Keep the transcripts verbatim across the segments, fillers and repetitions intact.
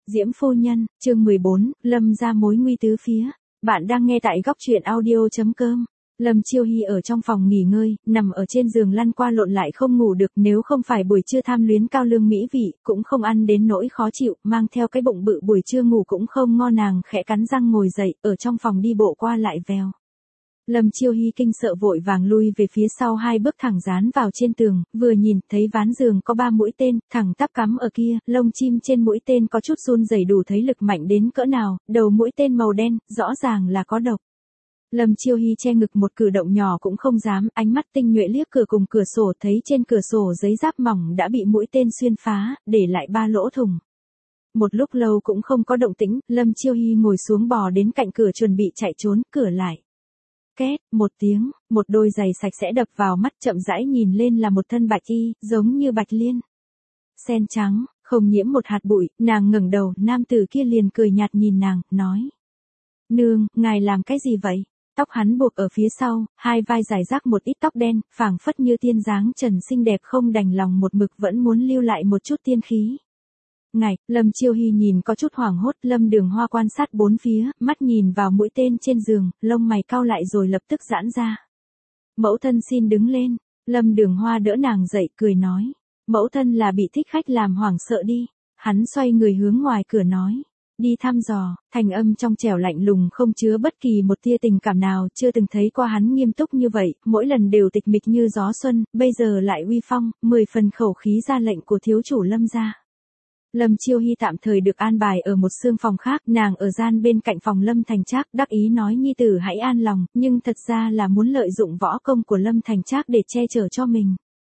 Diễm phu nhân, chương mười bốn, Lâm ra mối nguy tứ phía. Bạn đang nghe tại góc truyện audio.com. Lâm Chiêu Hy ở trong phòng nghỉ ngơi, nằm ở trên giường lăn qua lộn lại không ngủ được, nếu không phải buổi trưa tham luyến cao lương mỹ vị, cũng không ăn đến nỗi khó chịu, mang theo cái bụng bự buổi trưa ngủ cũng không ngon. Nàng khẽ cắn răng ngồi dậy, ở trong phòng đi bộ qua lại vèo. Lâm Chiêu Hy kinh sợ vội vàng lui về phía sau hai bước thẳng dán vào trên tường, vừa nhìn thấy ván giường có ba mũi tên, thẳng tắp cắm ở kia, lông chim trên mũi tên có chút run rẩy đủ thấy lực mạnh đến cỡ nào, đầu mũi tên màu đen, rõ ràng là có độc. Lâm Chiêu Hy che ngực một cử động nhỏ cũng không dám, ánh mắt tinh nhuệ liếc cửa cùng cửa sổ thấy trên cửa sổ giấy giáp mỏng đã bị mũi tên xuyên phá, để lại ba lỗ thủng. Một lúc lâu cũng không có động tĩnh, Lâm Chiêu Hy ngồi xuống bò đến cạnh cửa chuẩn bị chạy trốn, cửa lại. Két, một tiếng, một đôi giày sạch sẽ đập vào mắt, chậm rãi nhìn lên là một thân bạch y, giống như bạch liên. Sen trắng, không nhiễm một hạt bụi, nàng ngẩng đầu, nam tử kia liền cười nhạt nhìn nàng, nói. Nương, ngài làm cái gì vậy? Tóc hắn buộc ở phía sau, hai vai rải rác một ít tóc đen, phảng phất như tiên dáng trần xinh đẹp, không đành lòng một mực vẫn muốn lưu lại một chút tiên khí. Ngài, Lâm Chiêu Hy nhìn có chút hoảng hốt, Lâm Đường Hoa quan sát bốn phía, mắt nhìn vào mũi tên trên giường, lông mày cau lại rồi lập tức giãn ra. Mẫu thân xin đứng lên, Lâm Đường Hoa đỡ nàng dậy, cười nói. Mẫu thân là bị thích khách làm hoảng sợ đi. Hắn xoay người hướng ngoài cửa nói. Đi thăm dò, thành âm trong trẻo lạnh lùng không chứa bất kỳ một tia tình cảm nào, chưa từng thấy qua hắn nghiêm túc như vậy, mỗi lần đều tịch mịch như gió xuân, bây giờ lại uy phong, mười phần khẩu khí ra lệnh của thiếu chủ Lâm gia. Lâm Chiêu Hy tạm thời được an bài ở một xương phòng khác, nàng ở gian bên cạnh phòng Lâm Thành Trác, đắc ý nói nhi tử hãy an lòng, nhưng thật ra là muốn lợi dụng võ công của Lâm Thành Trác để che chở cho mình.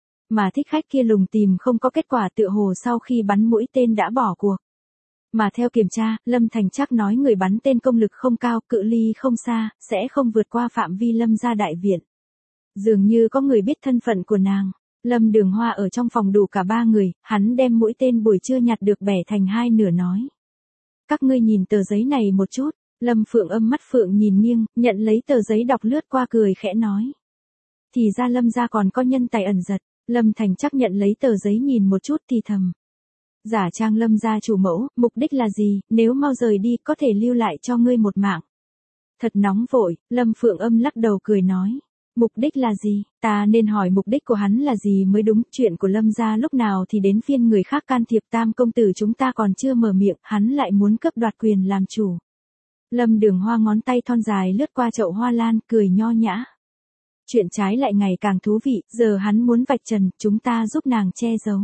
Mà thích khách kia lùng tìm không có kết quả, tựa hồ sau khi bắn mũi tên đã bỏ cuộc. Mà theo kiểm tra, Lâm Thành Trác nói người bắn tên công lực không cao, cự ly không xa, sẽ không vượt qua phạm vi Lâm gia đại viện. Dường như có người biết thân phận của nàng. Lâm Đường Hoa ở trong phòng đủ cả ba người, hắn đem mũi tên buổi trưa nhặt được bẻ thành hai nửa nói. Các ngươi nhìn tờ giấy này một chút, Lâm Phượng Âm mắt phượng nhìn nghiêng, nhận lấy tờ giấy đọc lướt qua cười khẽ nói. Thì ra Lâm gia còn có nhân tài ẩn giật, Lâm Thành Trác nhận lấy tờ giấy nhìn một chút thì thầm. Giả trang Lâm gia chủ mẫu, mục đích là gì, nếu mau rời đi có thể lưu lại cho ngươi một mạng. Thật nóng vội, Lâm Phượng Âm lắc đầu cười nói. Mục đích là gì? Ta nên hỏi mục đích của hắn là gì mới đúng, chuyện của Lâm gia lúc nào thì đến phiên người khác can thiệp, Tam công tử chúng ta còn chưa mở miệng, hắn lại muốn cướp đoạt quyền làm chủ. Lâm Đường Hoa ngón tay thon dài lướt qua chậu hoa lan, cười nho nhã. Chuyện trái lại ngày càng thú vị, giờ hắn muốn vạch trần, chúng ta giúp nàng che giấu.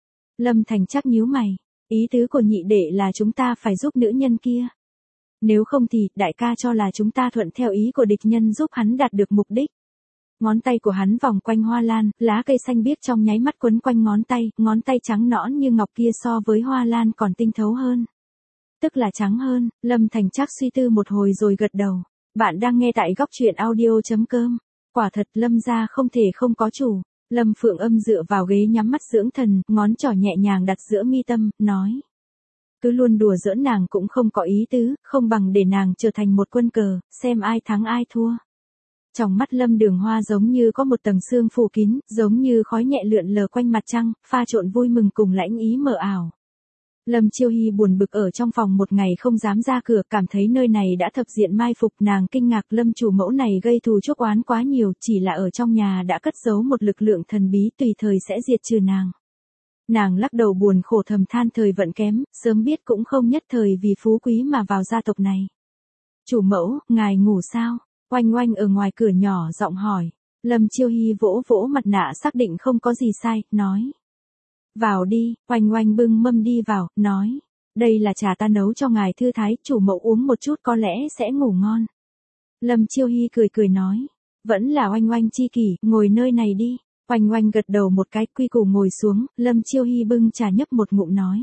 Lâm Thành Trác nhíu mày, ý tứ của nhị đệ là chúng ta phải giúp nữ nhân kia. Nếu không thì, đại ca cho là chúng ta thuận theo ý của địch nhân giúp hắn đạt được mục đích. Ngón tay của hắn vòng quanh hoa lan, lá cây xanh biếc trong nháy mắt quấn quanh ngón tay, ngón tay trắng nõn như ngọc kia so với hoa lan còn tinh thấu hơn. Tức là trắng hơn, Lâm Thành Trác suy tư một hồi rồi gật đầu. Bạn đang nghe tại góc truyện audio.com. Quả thật Lâm gia không thể không có chủ. Lâm Phượng Âm dựa vào ghế nhắm mắt dưỡng thần, ngón trỏ nhẹ nhàng đặt giữa mi tâm, nói. Cứ luôn đùa giỡn nàng cũng không có ý tứ, không bằng để nàng trở thành một quân cờ, xem ai thắng ai thua. Trong mắt Lâm Đường Hoa giống như có một tầng sương phủ kín, giống như khói nhẹ lượn lờ quanh mặt trăng, pha trộn vui mừng cùng lãnh ý mờ ảo. Lâm Chiêu Hy buồn bực ở trong phòng một ngày không dám ra cửa, cảm thấy nơi này đã thập diện mai phục, nàng kinh ngạc Lâm chủ mẫu này gây thù chuốc oán quá nhiều, chỉ là ở trong nhà đã cất giấu một lực lượng thần bí tùy thời sẽ diệt trừ nàng. Nàng lắc đầu buồn khổ thầm than thời vận kém, sớm biết cũng không nhất thời vì phú quý mà vào gia tộc này. Chủ mẫu, ngài ngủ sao? Oanh Oanh ở ngoài cửa nhỏ giọng hỏi. Lâm Chiêu Hy vỗ vỗ mặt nạ xác định không có gì sai, nói. Vào đi, Oanh Oanh bưng mâm đi vào, nói. Đây là trà ta nấu cho ngài thư thái, chủ mẫu uống một chút có lẽ sẽ ngủ ngon. Lâm Chiêu Hy cười cười nói. Vẫn là Oanh Oanh chi kỷ, ngồi nơi này đi. Oanh Oanh gật đầu một cái, quy củ ngồi xuống, Lâm Chiêu Hy bưng trà nhấp một ngụm nói.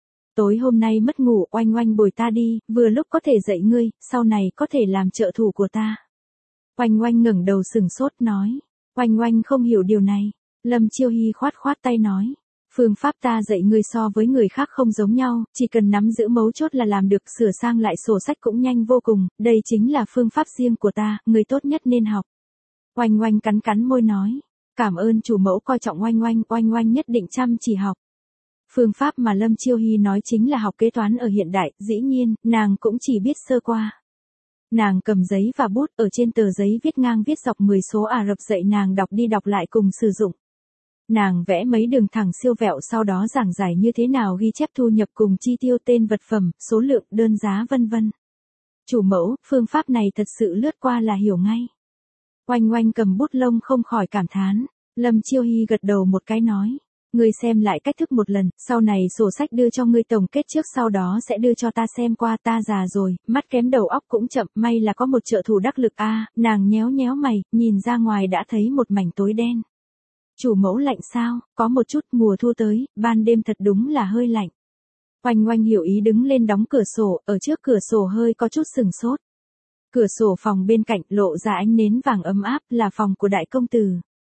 Tối hôm nay mất ngủ, Oanh Oanh bồi ta đi, vừa lúc có thể dạy ngươi, sau này có thể làm trợ thủ của ta. Oanh Oanh ngẩng đầu sừng sốt nói. Oanh Oanh không hiểu điều này. Lâm Chiêu Hy khoát khoát tay nói. Phương pháp ta dạy ngươi so với người khác không giống nhau, chỉ cần nắm giữ mấu chốt là làm được, sửa sang lại sổ sách cũng nhanh vô cùng, đây chính là phương pháp riêng của ta, ngươi tốt nhất nên học. Oanh Oanh cắn cắn môi nói. Cảm ơn chủ mẫu coi trọng Oanh Oanh, Oanh Oanh nhất định chăm chỉ học. Phương pháp mà Lâm Chiêu Hy nói chính là học kế toán ở hiện đại, dĩ nhiên, nàng cũng chỉ biết sơ qua. Nàng cầm giấy và bút ở trên tờ giấy viết ngang viết dọc mười số Ả Rập dạy nàng đọc đi đọc lại cùng sử dụng. Nàng vẽ mấy đường thẳng siêu vẹo sau đó giảng giải như thế nào ghi chép thu nhập cùng chi tiêu tên vật phẩm, số lượng, đơn giá vân vân. Chủ mẫu, phương pháp này thật sự lướt qua là hiểu ngay. Oanh Oanh cầm bút lông không khỏi cảm thán. Lâm Chiêu Hy gật đầu một cái nói. Ngươi xem lại cách thức một lần, sau này sổ sách đưa cho ngươi tổng kết trước sau đó sẽ đưa cho ta xem qua, ta già rồi, mắt kém đầu óc cũng chậm, may là có một trợ thủ đắc lực a. À, nàng nhéo nhéo mày, nhìn ra ngoài đã thấy một mảnh tối đen. Chủ mẫu lạnh sao, có một chút, mùa thu tới, ban đêm thật đúng là hơi lạnh. Oanh Oanh hiểu ý đứng lên đóng cửa sổ, ở trước cửa sổ hơi có chút sừng sốt. Cửa sổ phòng bên cạnh lộ ra ánh nến vàng ấm áp là phòng của đại công tử.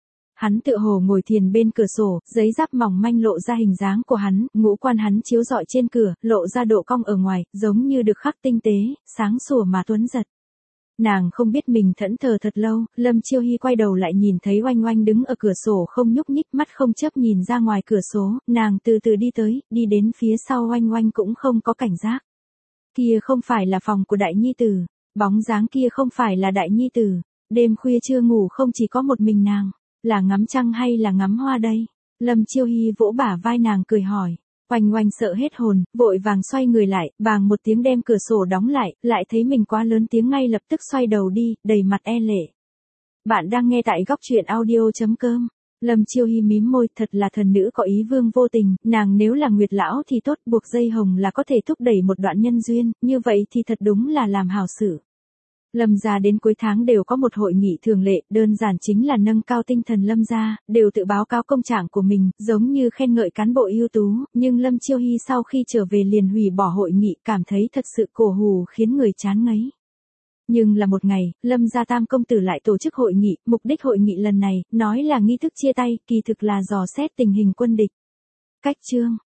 Hắn tựa hồ ngồi thiền bên cửa sổ, giấy giáp mỏng manh lộ ra hình dáng của hắn, ngũ quan hắn chiếu rọi trên cửa, lộ ra độ cong ở ngoài, giống như được khắc tinh tế, sáng sủa mà tuấn giật. Nàng không biết mình thẫn thờ thật lâu, Lâm Chiêu Hy quay đầu lại nhìn thấy Oanh Oanh đứng ở cửa sổ không nhúc nhích, mắt không chớp nhìn ra ngoài cửa sổ, nàng từ từ đi tới, đi đến phía sau Oanh Oanh cũng không có cảnh giác. Kia không phải là phòng của đại nhi tử, bóng dáng kia không phải là đại nhi tử, đêm khuya chưa ngủ không chỉ có một mình nàng, là ngắm trăng hay là ngắm hoa đây? Lâm Chiêu Hy vỗ bả vai nàng cười hỏi. Oanh Oanh sợ hết hồn, vội vàng xoay người lại, bàng một tiếng đem cửa sổ đóng lại, lại thấy mình quá lớn tiếng ngay lập tức xoay đầu đi, đầy mặt e lệ. Bạn đang nghe tại góc truyện audio chấm com. Lâm Chiêu Hy mím môi, thật là thần nữ có ý vương vô tình, nàng nếu là Nguyệt lão thì tốt, buộc dây hồng là có thể thúc đẩy một đoạn nhân duyên, như vậy thì thật đúng là làm hảo sự. Lâm gia đến cuối tháng đều có một hội nghị thường lệ, đơn giản chính là nâng cao tinh thần Lâm gia, đều tự báo cáo công trạng của mình, giống như khen ngợi cán bộ ưu tú, nhưng Lâm Chiêu Hy sau khi trở về liền hủy bỏ hội nghị, cảm thấy thật sự cổ hủ khiến người chán ngấy. Nhưng là một ngày, Lâm gia tam công tử lại tổ chức hội nghị, mục đích hội nghị lần này, nói là nghi thức chia tay, kỳ thực là dò xét tình hình quân địch. Cách chương